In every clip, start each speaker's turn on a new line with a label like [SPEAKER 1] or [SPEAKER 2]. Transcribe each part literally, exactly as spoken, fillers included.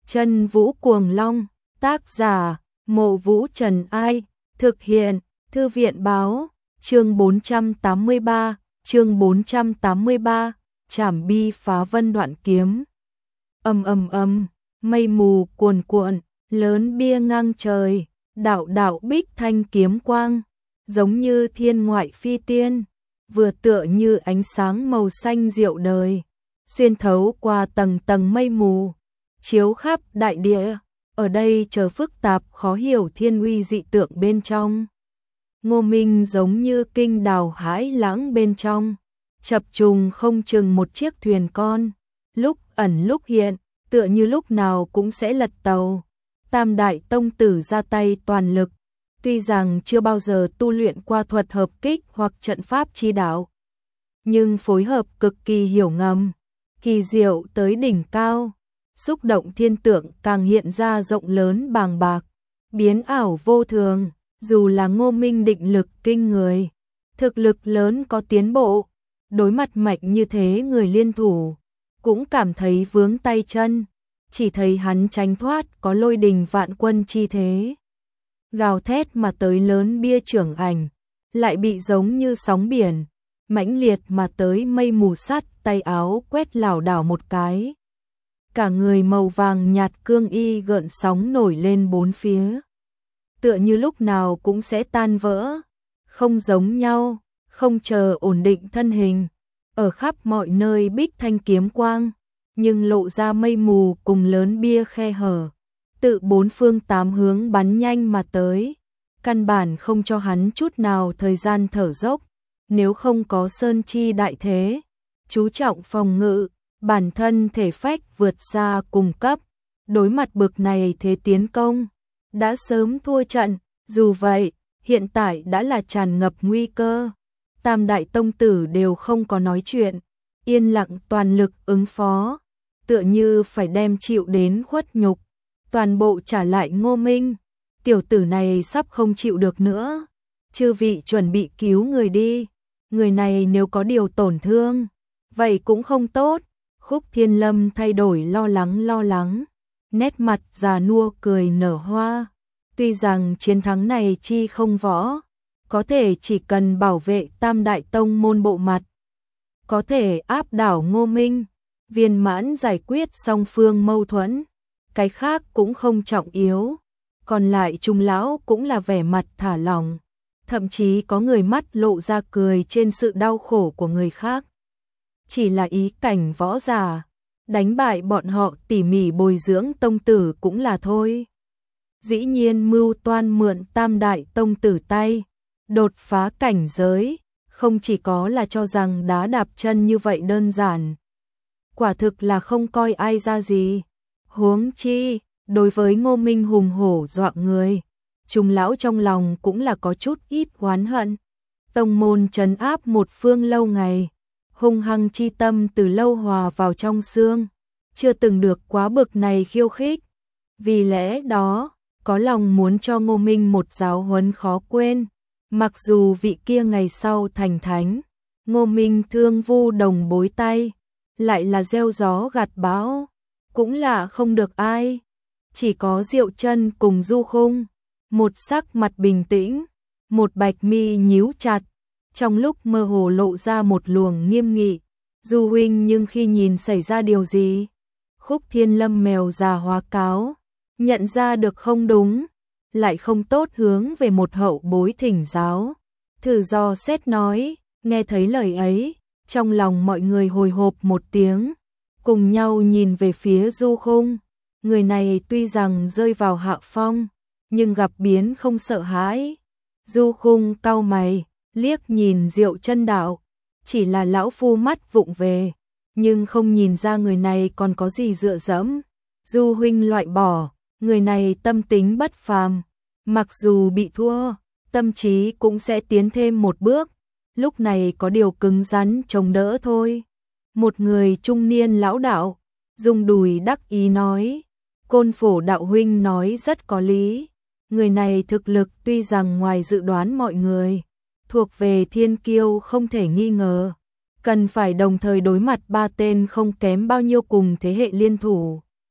[SPEAKER 1] Chân Vũ Cuồng Long, tác giả, Mộ Vũ Trần Ai, thực hiện, Thư viện Báo, chương bốn trăm tám mươi ba, chương bốn trăm tám mươi ba, Trảm Bi Phá Vân Đoạn Kiếm. Ầm ầm ầm, mây mù cuồn cuộn, lớn bia ngang trời, đạo đạo bích thanh kiếm quang, giống như thiên ngoại phi tiên, vừa tựa như ánh sáng màu xanh diệu đời, xuyên thấu qua tầng tầng mây mù, chiếu khắp đại địa, ở đây chờ phức tạp khó hiểu thiên uy dị tượng bên trong. Ngô Minh giống như kinh đào hãi lãng bên trong, chập trùng không chừng một chiếc thuyền con, lúc ẩn lúc hiện, tựa như lúc nào cũng sẽ lật tàu. Tam đại tông tử ra tay toàn lực, tuy rằng chưa bao giờ tu luyện qua thuật hợp kích hoặc trận pháp chi đạo, nhưng phối hợp cực kỳ hiểu ngầm, kỳ diệu tới đỉnh cao, xúc động thiên tượng càng hiện ra rộng lớn bàng bạc, biến ảo vô thường. Dù là Ngô Minh định lực kinh người, thực lực lớn có tiến bộ, đối mặt mạnh như thế người liên thủ, cũng cảm thấy vướng tay chân, chỉ thấy hắn tránh thoát có lôi đình vạn quân chi thế. Gào thét mà tới lớn bia trưởng ảnh, lại bị giống như sóng biển, mãnh liệt mà tới mây mù sắt tay áo quét lảo đảo một cái. Cả người màu vàng nhạt cương y gợn sóng nổi lên bốn phía, tựa như lúc nào cũng sẽ tan vỡ, không giống nhau, không chờ ổn định thân hình, ở khắp mọi nơi bích thanh kiếm quang, nhưng lộ ra mây mù cùng lớn bia khe hở, tự bốn phương tám hướng bắn nhanh mà tới, căn bản không cho hắn chút nào thời gian thở dốc, nếu không có sơn chi đại thế, chú trọng phòng ngự, bản thân thể phách vượt xa cùng cấp, đối mặt bực này thế tiến công, đã sớm thua trận, dù vậy, hiện tại đã là tràn ngập nguy cơ. Tam đại tông tử đều không có nói chuyện, yên lặng toàn lực ứng phó, tựa như phải đem chịu đến khuất nhục, toàn bộ trả lại Ngô Minh. Tiểu tử này sắp không chịu được nữa, chư vị chuẩn bị cứu người đi, người này nếu có điều tổn thương, vậy cũng không tốt. Khúc Thiên Lâm thay đổi lo lắng lo lắng, nét mặt già nua cười nở hoa. Tuy rằng chiến thắng này chi không võ, có thể chỉ cần bảo vệ Tam Đại Tông môn bộ mặt, có thể áp đảo Ngô Minh, viên mãn giải quyết song phương mâu thuẫn, cái khác cũng không trọng yếu. Còn lại Trung lão cũng là vẻ mặt thả lỏng, thậm chí có người mắt lộ ra cười trên sự đau khổ của người khác. Chỉ là ý cảnh võ giả, đánh bại bọn họ tỉ mỉ bồi dưỡng tông tử cũng là thôi. Dĩ nhiên mưu toan mượn Tam Đại Tông tử tay, đột phá cảnh giới, không chỉ có là cho rằng đá đạp chân như vậy đơn giản. Quả thực là không coi ai ra gì. Huống chi, đối với Ngô Minh hùng hổ dọa người, Trung lão trong lòng cũng là có chút ít oán hận. Tông môn trấn áp một phương lâu ngày, hung hăng chi tâm từ lâu hòa vào trong xương, chưa từng được quá bực này khiêu khích. Vì lẽ đó, có lòng muốn cho Ngô Minh một giáo huấn khó quên. Mặc dù vị kia ngày sau thành thánh, Ngô Minh thương vu đồng bối tay, lại là gieo gió gặt bão, cũng là không được ai. Chỉ có Diệu Chân cùng Du Khung, một sắc mặt bình tĩnh, một bạch mi nhíu chặt, trong lúc mơ hồ lộ ra một luồng nghiêm nghị. Du huynh, nhưng khi nhìn xảy ra điều gì? Khúc Thiên Lâm mèo già hóa cáo, nhận ra được không đúng, lại không tốt hướng về một hậu bối thỉnh giáo. Thử do xét nói, nghe thấy lời ấy, trong lòng mọi người hồi hộp một tiếng, cùng nhau nhìn về phía Du Khung. Người này tuy rằng rơi vào hạ phong, nhưng gặp biến không sợ hãi. Du Khung cau mày, liếc nhìn Diệu Chân đạo, chỉ là lão phu mắt vụng về, nhưng không nhìn ra người này còn có gì dựa dẫm. Du huynh loại bỏ, người này tâm tính bất phàm, mặc dù bị thua, tâm trí cũng sẽ tiến thêm một bước, lúc này có điều cứng rắn chống đỡ thôi. Một người trung niên lão đạo, dùng đùi đắc ý nói, Côn Phổ đạo huynh nói rất có lý, người này thực lực tuy rằng ngoài dự đoán mọi người, thuộc về thiên kiêu không thể nghi ngờ, cần phải đồng thời đối mặt ba tên không kém bao nhiêu cùng thế hệ liên thủ.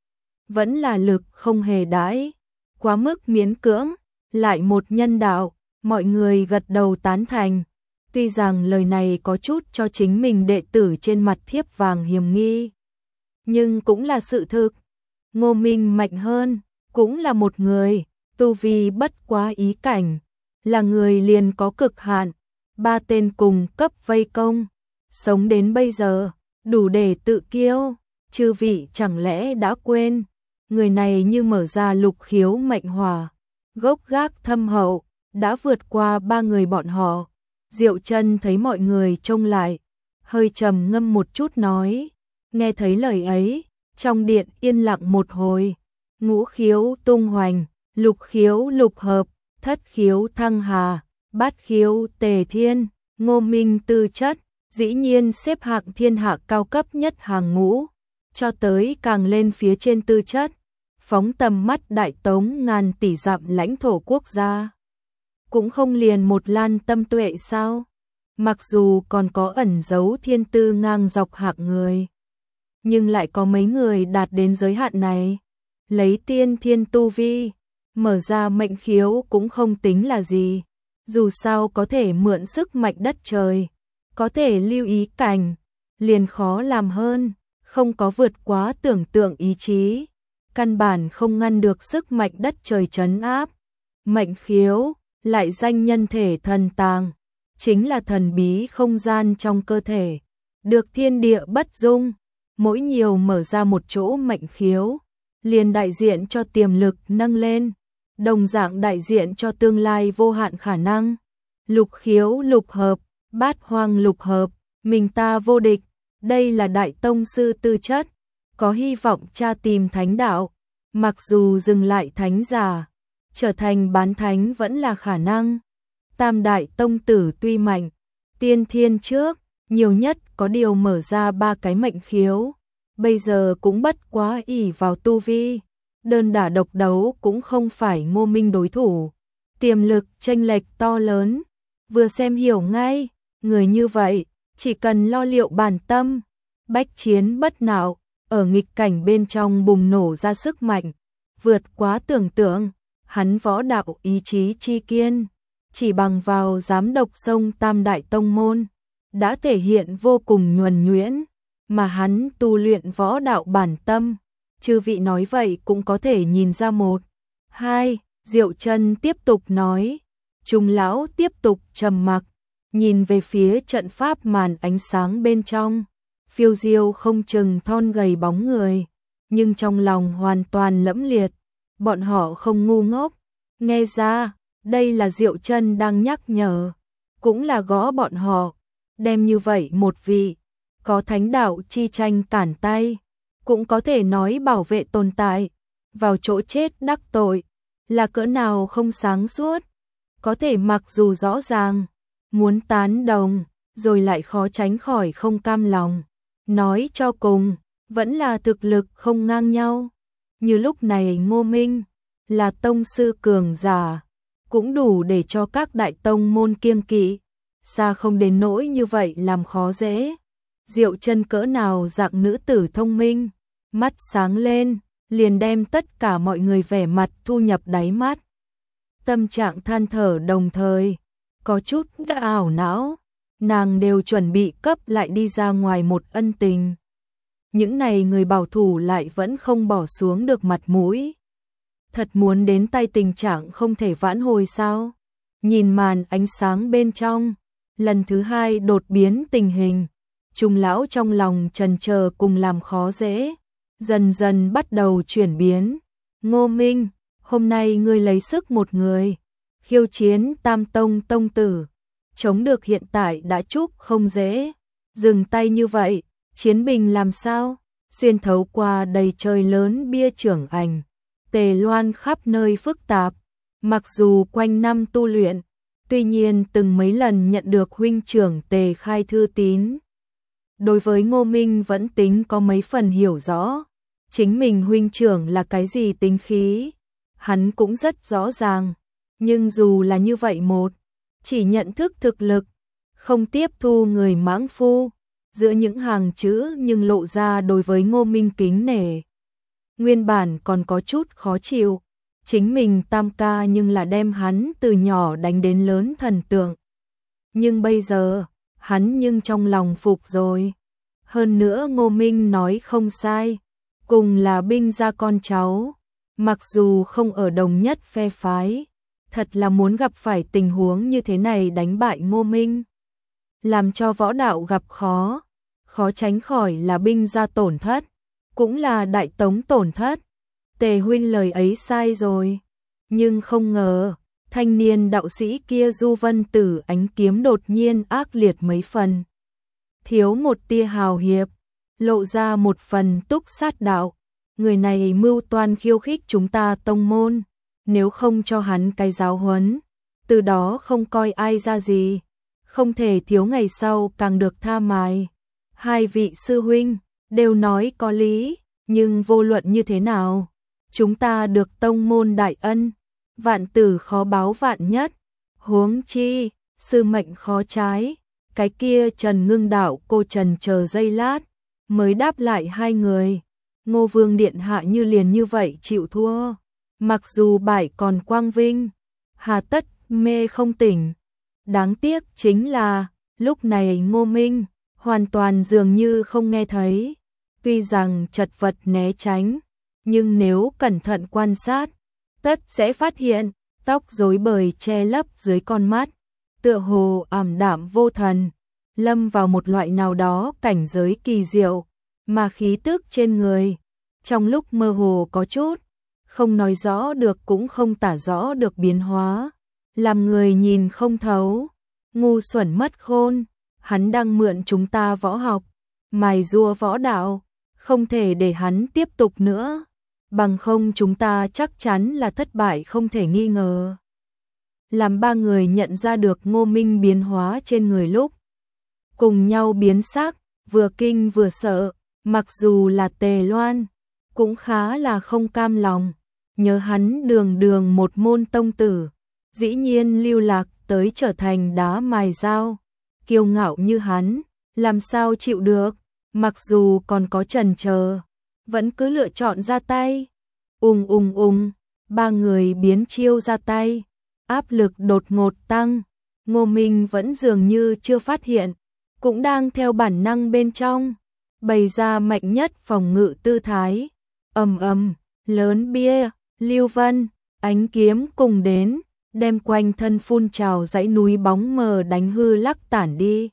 [SPEAKER 1] vẫn là lực không hề đãi, quá mức miễn cưỡng, lại một nhân đạo, mọi người gật đầu tán thành. Tuy rằng lời này có chút cho chính mình đệ tử trên mặt thiếp vàng hiềm nghi, nhưng cũng là sự thực. Ngô Minh mạnh hơn, cũng là một người, tu vi bất quá ý cảnh, là người liền có cực hạn, ba tên cùng cấp vây công, sống đến bây giờ, đủ để tự kiêu, chư vị chẳng lẽ đã quên, người này như mở ra lục khiếu mệnh hỏa, gốc gác thâm hậu, đã vượt qua ba người bọn họ. Diệu Chân thấy mọi người trông lại, hơi trầm ngâm một chút nói, nghe thấy lời ấy, trong điện yên lặng một hồi, ngũ khiếu tung hoành, lục khiếu lục hợp, thất khiếu thăng hà, bát khiếu tề thiên, Ngô Minh tư chất, dĩ nhiên xếp hạng thiên hạ cao cấp nhất hàng ngũ, cho tới càng lên phía trên tư chất, phóng tầm mắt đại tống ngàn tỷ dặm lãnh thổ quốc gia. Cũng không liền một lan tâm tuệ sao? Mặc dù còn có ẩn giấu thiên tư ngang dọc hạng người, nhưng lại có mấy người đạt đến giới hạn này. Lấy tiên thiên tu vi, mở ra mệnh khiếu cũng không tính là gì. Dù sao có thể mượn sức mạnh đất trời, có thể lưu ý cảnh, liền khó làm hơn, không có vượt quá tưởng tượng ý chí. Căn bản không ngăn được sức mạnh đất trời trấn áp. Mệnh khiếu, lại danh nhân thể thần tàng, chính là thần bí không gian trong cơ thể, được thiên địa bất dung, mỗi nhiều mở ra một chỗ mệnh khiếu, liền đại diện cho tiềm lực nâng lên, đồng dạng đại diện cho tương lai vô hạn khả năng. Lục khiếu lục hợp, bát hoang lục hợp, mình ta vô địch, đây là đại tông sư tư chất, có hy vọng tra tìm thánh đạo, mặc dù dừng lại thánh giả, trở thành bán thánh vẫn là khả năng. Tam đại tông tử tuy mạnh, tiên thiên trước, nhiều nhất có điều mở ra ba cái mệnh khiếu, bây giờ cũng bất quá ỷ vào tu vi, đơn đả độc đấu cũng không phải Ngô Minh đối thủ. Tiềm lực chênh lệch to lớn, vừa xem hiểu ngay, người như vậy, chỉ cần lo liệu bản tâm, bách chiến bất nạo, ở nghịch cảnh bên trong bùng nổ ra sức mạnh, vượt quá tưởng tượng. Hắn võ đạo ý chí chi kiên, chỉ bằng vào giám độc sông Tam Đại Tông Môn, đã thể hiện vô cùng nhuần nhuyễn, mà hắn tu luyện võ đạo bản tâm, chư vị nói vậy cũng có thể nhìn ra một. Hai, Diệu Chân tiếp tục nói, Trung lão tiếp tục trầm mặc, nhìn về phía trận pháp màn ánh sáng bên trong, phiêu diêu không chừng thon gầy bóng người, nhưng trong lòng hoàn toàn lẫm liệt. Bọn họ không ngu ngốc, nghe ra, đây là Diệu Chân đang nhắc nhở, cũng là gõ bọn họ, đem như vậy một vị, có thánh đạo chi tranh cản tay, cũng có thể nói bảo vệ tồn tại, vào chỗ chết đắc tội, là cỡ nào không sáng suốt, có thể mặc dù rõ ràng, muốn tán đồng, rồi lại khó tránh khỏi không cam lòng, nói cho cùng, vẫn là thực lực không ngang nhau. Như lúc này Ngô Minh là tông sư cường giả, cũng đủ để cho các đại tông môn kiêng kỵ, xa không đến nỗi như vậy làm khó dễ. Diệu Chân cỡ nào dạng nữ tử thông minh, mắt sáng lên, liền đem tất cả mọi người vẻ mặt thu nhập đáy mắt. Tâm trạng than thở đồng thời, có chút đã ảo não, nàng đều chuẩn bị cấp lại đi ra ngoài một ân tình. Những này người bảo thủ lại vẫn không bỏ xuống được mặt mũi. Thật muốn đến tay tình trạng không thể vãn hồi sao? Nhìn màn ánh sáng bên trong, lần thứ hai đột biến tình hình, Trung lão trong lòng trần chờ cùng làm khó dễ, dần dần bắt đầu chuyển biến. Ngô Minh, hôm nay ngươi lấy sức một người, khiêu chiến Tam Tông tông tử, chống được hiện tại đã chúc không dễ, dừng tay như vậy, chiến bình làm sao? Xuyên thấu qua đầy trời lớn bia trưởng ảnh, Tề Loan khắp nơi phức tạp, mặc dù quanh năm tu luyện, tuy nhiên từng mấy lần nhận được huynh trưởng Tề khai thư tín. Đối với Ngô Minh vẫn tính có mấy phần hiểu rõ, chính mình huynh trưởng là cái gì tính khí, hắn cũng rất rõ ràng, nhưng dù là như vậy một, chỉ nhận thức thực lực, không tiếp thu người mãng phu. Giữa những hàng chữ nhưng lộ ra đối với Ngô Minh kính nể. Nguyên bản còn có chút khó chịu, chính mình tam ca nhưng là đem hắn từ nhỏ đánh đến lớn thần tượng. Nhưng bây giờ, hắn nhưng trong lòng phục rồi. Hơn nữa Ngô Minh nói không sai, cùng là binh gia con cháu, mặc dù không ở đồng nhất phe phái, thật là muốn gặp phải tình huống như thế này đánh bại Ngô Minh. Làm cho võ đạo gặp khó, khó tránh khỏi là binh gia tổn thất, cũng là đại tống tổn thất. Tề huynh lời ấy sai rồi, nhưng không ngờ, thanh niên đạo sĩ kia Du Vân Tử ánh kiếm đột nhiên ác liệt mấy phần. Thiếu một tia hào hiệp, lộ ra một phần túc sát đạo. Người này mưu toan khiêu khích chúng ta tông môn, nếu không cho hắn cái giáo huấn, từ đó không coi ai ra gì, không thể thiếu ngày sau càng được tha mài. Hai vị sư huynh đều nói có lý, nhưng vô luận như thế nào, chúng ta được tông môn đại ân, vạn tử khó báo vạn nhất, huống chi, sư mệnh khó trái. Cái kia Trần Ngưng đạo cô Trần chờ giây lát, mới đáp lại hai người. Ngô Vương điện hạ như liền như vậy chịu thua, mặc dù bại còn quang vinh, hà tất mê không tỉnh. Đáng tiếc chính là, lúc này Ngô Minh, hoàn toàn dường như không nghe thấy. Tuy rằng chật vật né tránh, nhưng nếu cẩn thận quan sát, tất sẽ phát hiện, tóc rối bời che lấp dưới con mắt, tựa hồ ảm đạm vô thần, lâm vào một loại nào đó cảnh giới kỳ diệu, mà khí tức trên người, trong lúc mơ hồ có chút, không nói rõ được cũng không tả rõ được biến hóa, làm người nhìn không thấu, ngu xuẩn mất khôn, hắn đang mượn chúng ta võ học, mài rua võ đạo, không thể để hắn tiếp tục nữa, bằng không chúng ta chắc chắn là thất bại không thể nghi ngờ. Làm ba người nhận ra được Ngô Minh biến hóa trên người lúc cùng nhau biến sắc, vừa kinh vừa sợ, mặc dù là Tề Loan, cũng khá là không cam lòng, nhớ hắn đường đường một môn tông tử, dĩ nhiên lưu lạc tới trở thành đá mài dao, kiêu ngạo như hắn, làm sao chịu được, mặc dù còn có chần chờ, vẫn cứ lựa chọn ra tay. Ùng ùng ùng, ba người biến chiêu ra tay, áp lực đột ngột tăng, Ngô Minh vẫn dường như chưa phát hiện, cũng đang theo bản năng bên trong, bày ra mạnh nhất phòng ngự tư thái. Ầm ầm, lớn bia, Lưu Vân, ánh kiếm cùng đến, đem quanh thân phun trào dãy núi bóng mờ đánh hư lắc tản đi.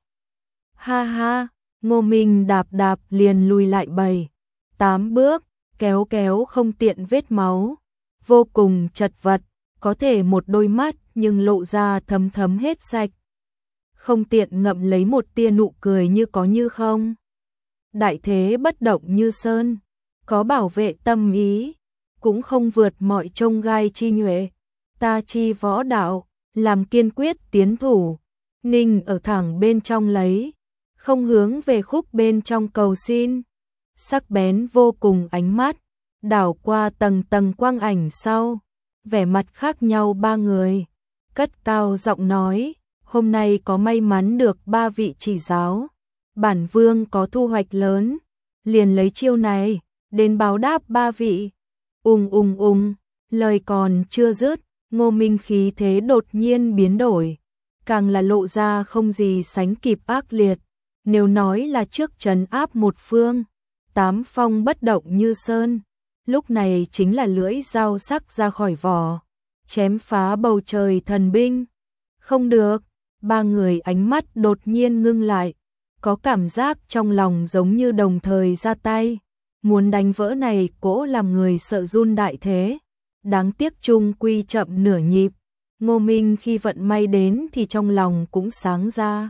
[SPEAKER 1] Ha ha, Ngô Minh đạp đạp liền lùi lại bảy, tám bước, kéo kéo không tiện vết máu, vô cùng chật vật, có thể một đôi mắt nhưng lộ ra thấm thấm hết sạch. Không tiện ngậm lấy một tia nụ cười như có như không. Đại thế bất động như sơn, có bảo vệ tâm ý, cũng không vượt mọi chông gai chi nhuệ. Ta chi võ đạo, làm kiên quyết tiến thủ, ninh ở thẳng bên trong lấy, không hướng về khúc bên trong cầu xin. Sắc bén vô cùng ánh mắt, đảo qua tầng tầng quang ảnh sau, vẻ mặt khác nhau ba người, cất cao giọng nói, hôm nay có may mắn được ba vị chỉ giáo, bản vương có thu hoạch lớn, liền lấy chiêu này, đến báo đáp ba vị. Ùng ùng ùng, lời còn chưa dứt, Ngô Minh khí thế đột nhiên biến đổi, càng là lộ ra không gì sánh kịp ác liệt, nếu nói là trước trấn áp một phương, tám phong bất động như sơn, lúc này chính là lưỡi dao sắc ra khỏi vỏ, chém phá bầu trời thần binh. Không được, ba người ánh mắt đột nhiên ngưng lại, có cảm giác trong lòng giống như đồng thời ra tay, muốn đánh vỡ này cỗ làm người sợ run đại thế. Đáng tiếc chung quy chậm nửa nhịp, Ngô Minh khi vận may đến thì trong lòng cũng sáng ra.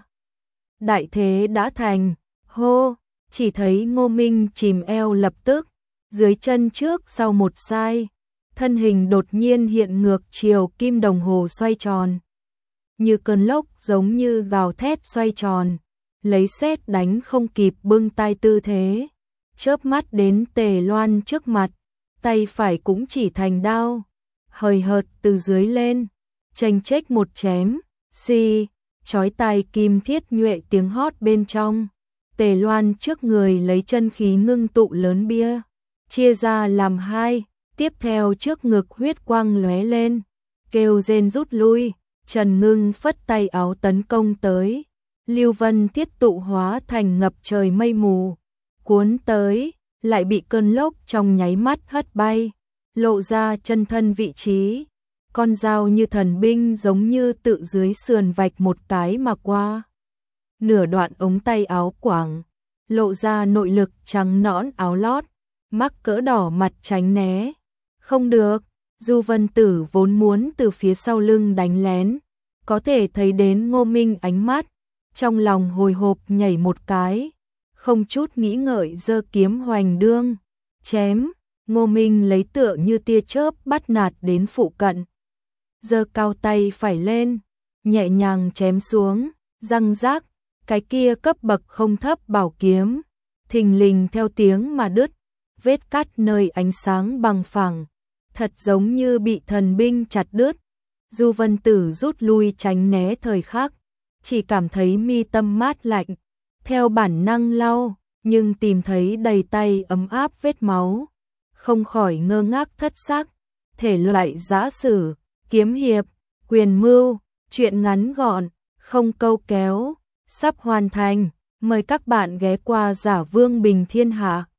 [SPEAKER 1] Đại thế đã thành, hô, chỉ thấy Ngô Minh chìm eo lập tức, dưới chân trước sau một sai, thân hình đột nhiên hiện ngược chiều kim đồng hồ xoay tròn. Như cơn lốc giống như gào thét xoay tròn, lấy sét đánh không kịp bưng tay tư thế, chớp mắt đến Tề Loan trước mặt, tay phải cũng chỉ thành đao, hời hợt từ dưới lên, chênh chếch một chém, xì, chói tai kim thiết nhuệ tiếng hót bên trong. Tề Loan trước người lấy chân khí ngưng tụ lớn bia, chia ra làm hai, tiếp theo trước ngực huyết quang lóe lên, kêu rên rút lui, Trần Ngưng phất tay áo tấn công tới. Lưu Vân Thiết tụ hóa thành ngập trời mây mù, cuốn tới, lại bị cơn lốc trong nháy mắt hất bay, lộ ra chân thân vị trí. Con dao như thần binh giống như tự dưới sườn vạch một cái mà qua. Nửa đoạn ống tay áo quảng, lộ ra nội lực trắng nõn áo lót, mắc cỡ đỏ mặt tránh né. Không được, Du Vân Tử vốn muốn từ phía sau lưng đánh lén, có thể thấy đến Ngô Minh ánh mắt, trong lòng hồi hộp nhảy một cái, không chút nghĩ ngợi giơ kiếm hoành đương, chém. Ngô Minh lấy tựa như tia chớp bắt nạt đến phụ cận, giơ cao tay phải lên, nhẹ nhàng chém xuống, răng rác, cái kia cấp bậc không thấp bảo kiếm, thình lình theo tiếng mà đứt, vết cắt nơi ánh sáng bằng phẳng, thật giống như bị thần binh chặt đứt. Du Vân Tử rút lui tránh né thời khắc, chỉ cảm thấy mi tâm mát lạnh, theo bản năng lau, nhưng tìm thấy đầy tay ấm áp vết máu, không khỏi ngơ ngác thất sắc. Thể loại giã sử, kiếm hiệp, quyền mưu, truyện ngắn gọn, không câu kéo, sắp hoàn thành, mời các bạn ghé qua Giả Vương Bình Thiên Hạ.